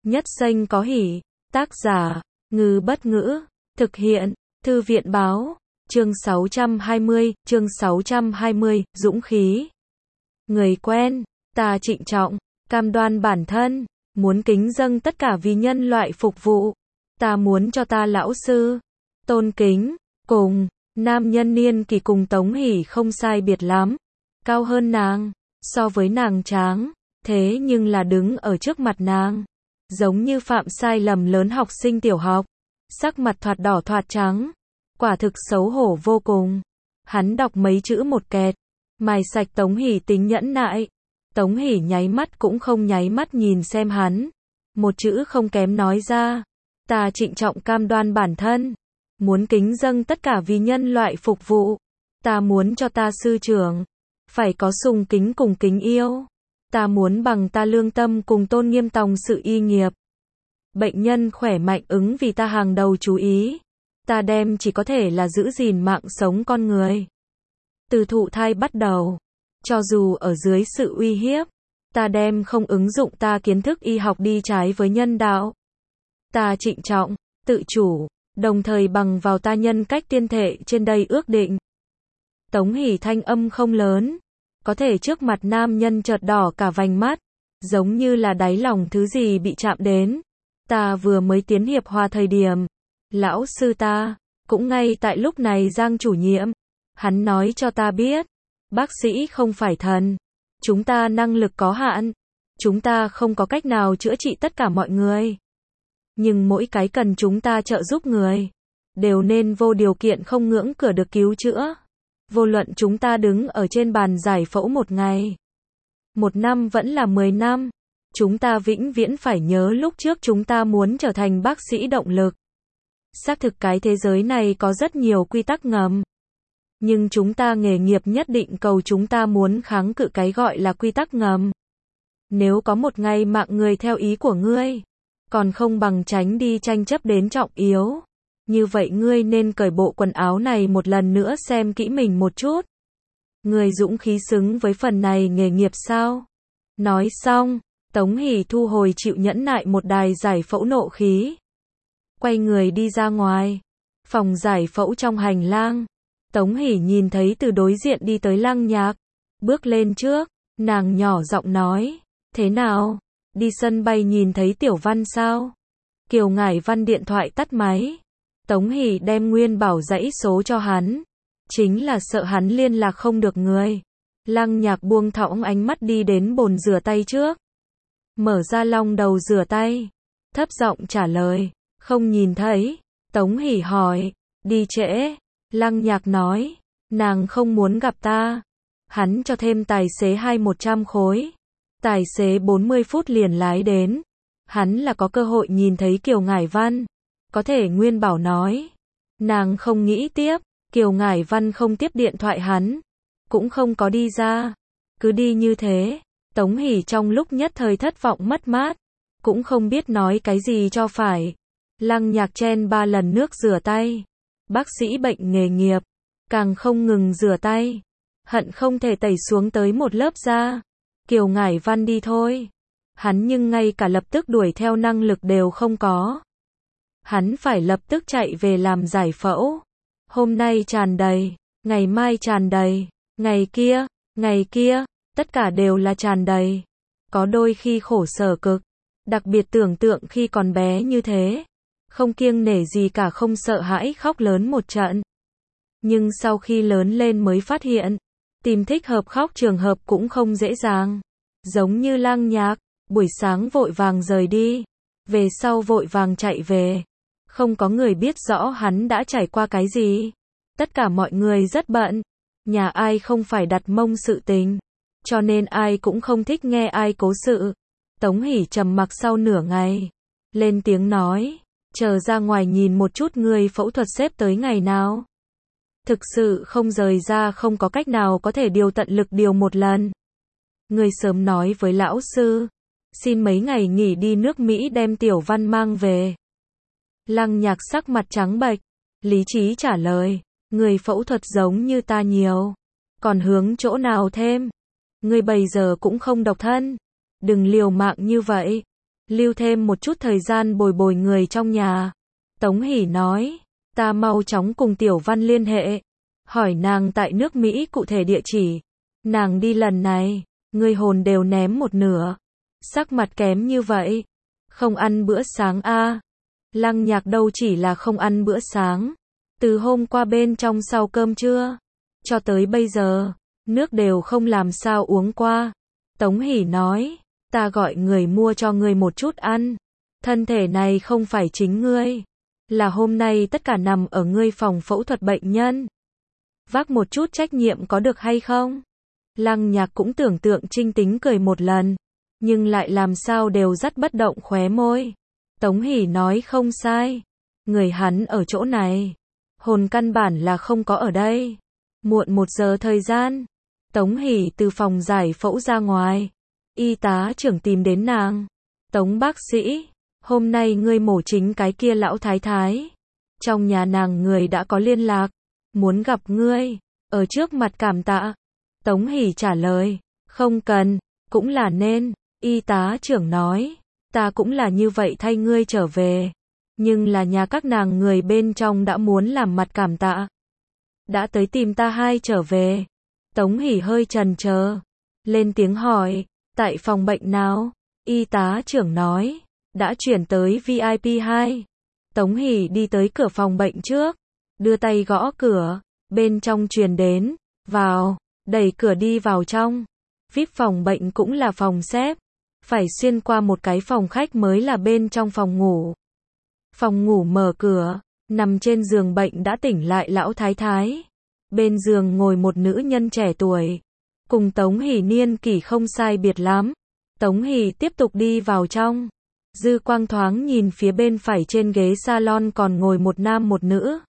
Nhất danh có hỷ. Tác giả, Ngư Bất Ngữ. Thực hiện, Thư viện Báo. Chương 620, Dũng khí. Người quen, ta trịnh trọng, cam đoan bản thân, muốn kính dâng tất cả vì nhân loại phục vụ. Ta muốn cho ta lão sư, tôn kính, cùng, nam nhân niên kỷ cùng Tống Hỷ không sai biệt lắm, cao hơn nàng, so với nàng tráng, thế nhưng là đứng ở trước mặt nàng, giống như phạm sai lầm lớn học sinh tiểu học, sắc mặt thoạt đỏ thoạt trắng, quả thực xấu hổ vô cùng. Hắn đọc mấy chữ một kẹt, mài sạch Tống Hỷ tính nhẫn nại. Tống Hỷ nháy mắt cũng không nháy mắt nhìn xem hắn, một chữ không kém nói ra, ta trịnh trọng cam đoan bản thân, muốn kính dâng tất cả vì nhân loại phục vụ. Ta muốn cho ta sư trưởng phải có sùng kính cùng kính yêu. Ta muốn bằng ta lương tâm cùng tôn nghiêm tòng sự y nghiệp. Bệnh nhân khỏe mạnh ứng vì ta hàng đầu chú ý. Ta đem chỉ có thể là giữ gìn mạng sống con người. Từ thụ thai bắt đầu, cho dù ở dưới sự uy hiếp, ta đem không ứng dụng ta kiến thức y học đi trái với nhân đạo. Ta trịnh trọng, tự chủ, đồng thời bằng vào ta nhân cách tiên thể trên đây ước định. Tống Hỷ thanh âm không lớn, có thể trước mặt nam nhân chợt đỏ cả vành mắt, giống như là đáy lòng thứ gì bị chạm đến. Ta vừa mới tiến hiệp hòa thời điểm, lão sư ta, cũng ngay tại lúc này Giang chủ nhiệm, hắn nói cho ta biết, bác sĩ không phải thần, chúng ta năng lực có hạn, chúng ta không có cách nào chữa trị tất cả mọi người. Nhưng mỗi cái cần chúng ta trợ giúp người, đều nên vô điều kiện không ngưỡng cửa được cứu chữa. Vô luận chúng ta đứng ở trên bàn giải phẫu một ngày, 1 năm vẫn là 10 năm, chúng ta vĩnh viễn phải nhớ lúc trước chúng ta muốn trở thành bác sĩ động lực. Xác thực cái thế giới này có rất nhiều quy tắc ngầm, nhưng chúng ta nghề nghiệp nhất định cầu chúng ta muốn kháng cự cái gọi là quy tắc ngầm. Nếu có một ngày mạng người theo ý của ngươi, còn không bằng tránh đi tranh chấp đến trọng yếu. Như vậy ngươi nên cởi bộ quần áo này một lần nữa xem kỹ mình một chút. Ngươi dũng khí xứng với phần này nghề nghiệp sao? Nói xong, Tống Hỷ thu hồi chịu nhẫn nại một đài giải phẫu nộ khí. Quay người đi ra ngoài. Phòng giải phẫu trong hành lang. Tống Hỷ nhìn thấy từ đối diện đi tới Lăng Nhạc. Bước lên trước, nàng nhỏ giọng nói. Thế nào? Đi sân bay nhìn thấy Tiểu Văn sao? Kiều Ngải Văn điện thoại tắt máy. Tống Hỷ đem nguyên bảo dãy số cho hắn. Chính là sợ hắn liên lạc không được người. Lăng Nhạc buông thõng ánh mắt đi đến bồn rửa tay trước. Mở ra long đầu rửa tay. Thấp giọng trả lời. Không nhìn thấy. Tống Hỷ hỏi. Đi trễ. Lăng Nhạc nói. Nàng không muốn gặp ta. Hắn cho thêm tài xế 100 khối. Tài xế 40 phút liền lái đến. Hắn là có cơ hội nhìn thấy Kiều Ngải Văn. Có thể Nguyên Bảo nói. Nàng không nghĩ tiếp. Kiều Ngải Văn không tiếp điện thoại hắn. Cũng không có đi ra. Cứ đi như thế. Tống Hỷ trong lúc nhất thời thất vọng mất mát. Cũng không biết nói cái gì cho phải. Lăng Nhạc chen 3 lần nước rửa tay. Bác sĩ bệnh nghề nghiệp. Càng không ngừng rửa tay. Hận không thể tẩy xuống tới một lớp da. Kiều Ngải Văn đi thôi. Hắn nhưng ngay cả lập tức đuổi theo năng lực đều không có. Hắn phải lập tức chạy về làm giải phẫu. Hôm nay tràn đầy, ngày mai tràn đầy, ngày kia, tất cả đều là tràn đầy. Có đôi khi khổ sở cực, đặc biệt tưởng tượng khi còn bé như thế, không kiêng nể gì cả, không sợ hãi khóc lớn một trận. Nhưng sau khi lớn lên mới phát hiện, tìm thích hợp khóc trường hợp cũng không dễ dàng. Giống như Lăng Nhạc, buổi sáng vội vàng rời đi, về sau vội vàng chạy về. Không có người biết rõ hắn đã trải qua cái gì. Tất cả mọi người rất bận. Nhà ai không phải đặt mông sự tình. Cho nên ai cũng không thích nghe ai cố sự. Tống Hỷ trầm mặc sau nửa ngày. Lên tiếng nói. Chờ ra ngoài nhìn một chút người phẫu thuật xếp tới ngày nào. Thực sự không rời ra, không có cách nào có thể điều tận lực điều một lần. Người sớm nói với lão sư. Xin mấy ngày nghỉ đi nước Mỹ đem Tiểu Văn mang về. Lăng Nhạc sắc mặt trắng bệch, lý trí trả lời, người phẫu thuật giống như ta nhiều, còn hướng chỗ nào thêm? Người bây giờ cũng không độc thân, đừng liều mạng như vậy. lưu thêm một chút thời gian bồi bồi người trong nhà. Tống Hỷ nói, ta mau chóng cùng Tiểu Văn liên hệ, hỏi nàng tại nước Mỹ cụ thể địa chỉ. Nàng đi lần này, ngươi hồn đều ném một nửa. Sắc mặt kém như vậy, không ăn bữa sáng a? Lăng Nhạc đâu chỉ là không ăn bữa sáng, từ hôm qua bên trong sau cơm trưa, cho tới bây giờ, nước đều không làm sao uống qua. Tống Hỷ nói, ta gọi người mua cho ngươi một chút ăn. Thân thể này không phải chính ngươi, là hôm nay tất cả nằm ở ngươi phòng phẫu thuật bệnh nhân. Vác một chút trách nhiệm có được hay không? Lăng Nhạc cũng tưởng tượng Trinh Tính cười một lần, nhưng lại làm sao đều dắt bất động khóe môi. Tống Hỷ nói không sai, người hắn ở chỗ này, hồn căn bản là không có ở đây. Muộn 1 giờ thời gian, Tống Hỷ từ phòng giải phẫu ra ngoài, y tá trưởng tìm đến nàng. Tống bác sĩ, hôm nay ngươi mổ chính cái kia lão thái thái. Trong nhà nàng người đã có liên lạc, muốn gặp ngươi, ở trước mặt cảm tạ. Tống Hỷ trả lời, không cần, cũng là nên. Y tá trưởng nói, ta cũng là như vậy thay ngươi trở về. Nhưng là nhà các nàng người bên trong đã muốn làm mặt cảm tạ. Đã tới tìm ta hai trở về. Tống Hỷ hơi chần chờ, lên tiếng hỏi, tại phòng bệnh nào? Y tá trưởng nói, đã chuyển tới VIP 2. Tống Hỷ đi tới cửa phòng bệnh trước, đưa tay gõ cửa, bên trong truyền đến, vào, đẩy cửa đi vào trong. VIP phòng bệnh cũng là phòng xếp, phải xuyên qua một cái phòng khách mới là bên trong phòng ngủ. Phòng ngủ mở cửa, nằm trên giường bệnh đã tỉnh lại lão thái thái. Bên giường ngồi một nữ nhân trẻ tuổi, cùng Tống Hỷ niên kỷ không sai biệt lắm. Tống Hỷ tiếp tục đi vào trong, dư quang thoáng nhìn phía bên phải trên ghế salon còn ngồi một nam một nữ.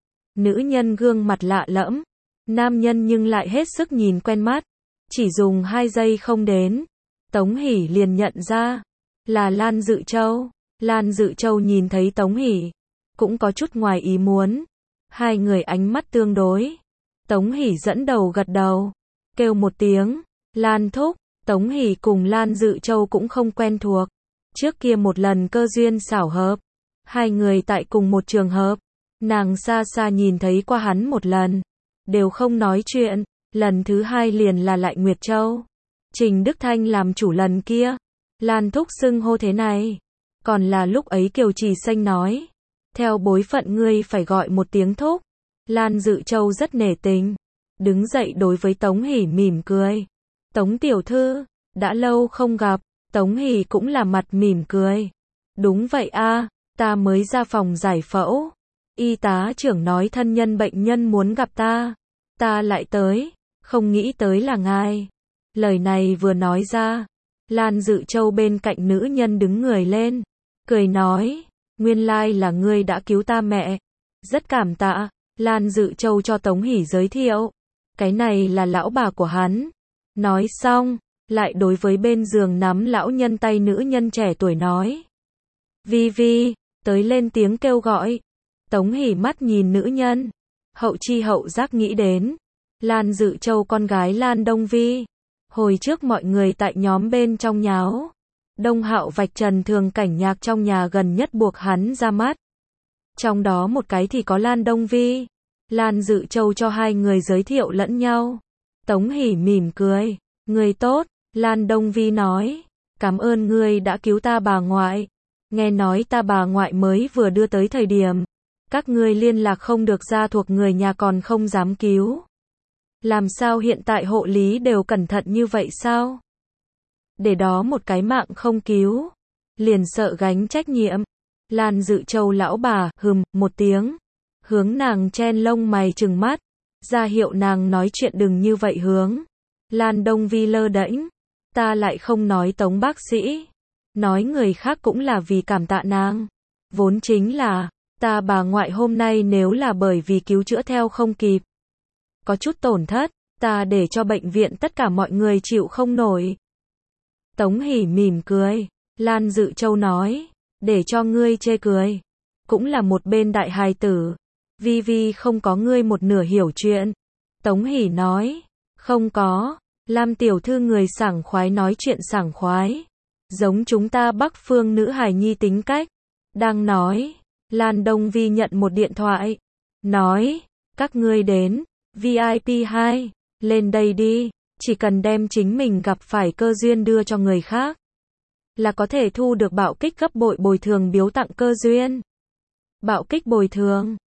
Nữ nhân gương mặt lạ lẫm, nam nhân nhưng lại hết sức nhìn quen mắt. Chỉ dùng 2 giây không đến, Tống Hỷ liền nhận ra, là Lan Dự Châu. Lan Dự Châu nhìn thấy Tống Hỷ, cũng có chút ngoài ý muốn. Hai người ánh mắt tương đối. Tống Hỷ dẫn đầu gật đầu, kêu một tiếng, Lan thúc. Tống Hỷ cùng Lan Dự Châu cũng không quen thuộc. Trước kia một lần cơ duyên xảo hợp, hai người tại cùng một trường hợp, nàng xa xa nhìn thấy qua hắn một lần, đều không nói chuyện. Lần thứ hai liền là lại Nguyệt Châu. Trình Đức Thanh làm chủ lần kia, Lan thúc xưng hô thế này. Còn là lúc ấy Kiều Trì Xanh nói, theo bối phận ngươi phải gọi một tiếng thúc. Lan Dự Châu rất nể tình, đứng dậy đối với Tống Hỷ mỉm cười. Tống tiểu thư, đã lâu không gặp. Tống Hỷ cũng là mặt mỉm cười. Đúng vậy a, ta mới ra phòng giải phẫu. Y tá trưởng nói thân nhân bệnh nhân muốn gặp ta. Ta lại tới, không nghĩ tới là ngài. Lời này vừa nói ra, Lan Dự Châu bên cạnh nữ nhân đứng người lên, cười nói, nguyên lai là ngươi đã cứu ta mẹ. Rất cảm tạ. Lan Dự Châu cho Tống Hỷ giới thiệu, cái này là lão bà của hắn. Nói xong, lại đối với bên giường nắm lão nhân tay nữ nhân trẻ tuổi nói, Vi Vi, tới lên tiếng kêu gọi. Tống Hỷ mắt nhìn nữ nhân, hậu chi hậu giác nghĩ đến Lan Dự Châu con gái Lan Đông Vi. Hồi trước mọi người tại nhóm bên trong nháo, Đông Hạo vạch trần thường cảnh nhạc trong nhà gần nhất buộc hắn ra mắt. Trong đó một cái thì có Lan Đông Vi. Lan Dự Châu cho hai người giới thiệu lẫn nhau. Tống Hỷ mỉm cười, người tốt. Lan Đông Vi nói, cảm ơn ngươi đã cứu ta bà ngoại. Nghe nói ta bà ngoại mới vừa đưa tới thời điểm, các ngươi liên lạc không được ra thuộc người nhà còn không dám cứu. Làm sao hiện tại hộ lý đều cẩn thận như vậy sao? Để đó một cái mạng không cứu, liền sợ gánh trách nhiệm. Lan Dự Châu lão bà, một tiếng, hướng nàng chen lông mày trừng mắt, ra hiệu nàng nói chuyện đừng như vậy hướng. Lan Đông Vi lơ đễnh, ta lại không nói Tống bác sĩ, nói người khác cũng là vì cảm tạ nàng. Vốn chính là, ta bà ngoại hôm nay nếu là bởi vì cứu chữa theo không kịp, có chút tổn thất, ta để cho bệnh viện tất cả mọi người chịu không nổi. Tống Hỷ mỉm cười, Lan Dự Châu nói, để cho ngươi chê cười, cũng là một bên đại hài tử. Vi Vi không có ngươi một nửa hiểu chuyện. Tống Hỷ nói, không có, Lam tiểu thư người sảng khoái nói chuyện sảng khoái. Giống chúng ta Bắc Phương nữ hài nhi tính cách. Đang nói, Lan Đông Vi nhận một điện thoại. Nói, các ngươi đến, VIP 2, lên đây đi, chỉ cần đem chính mình gặp phải cơ duyên đưa cho người khác, là có thể thu được bạo kích gấp bội bồi thường biếu tặng cơ duyên. Bạo kích bồi thường.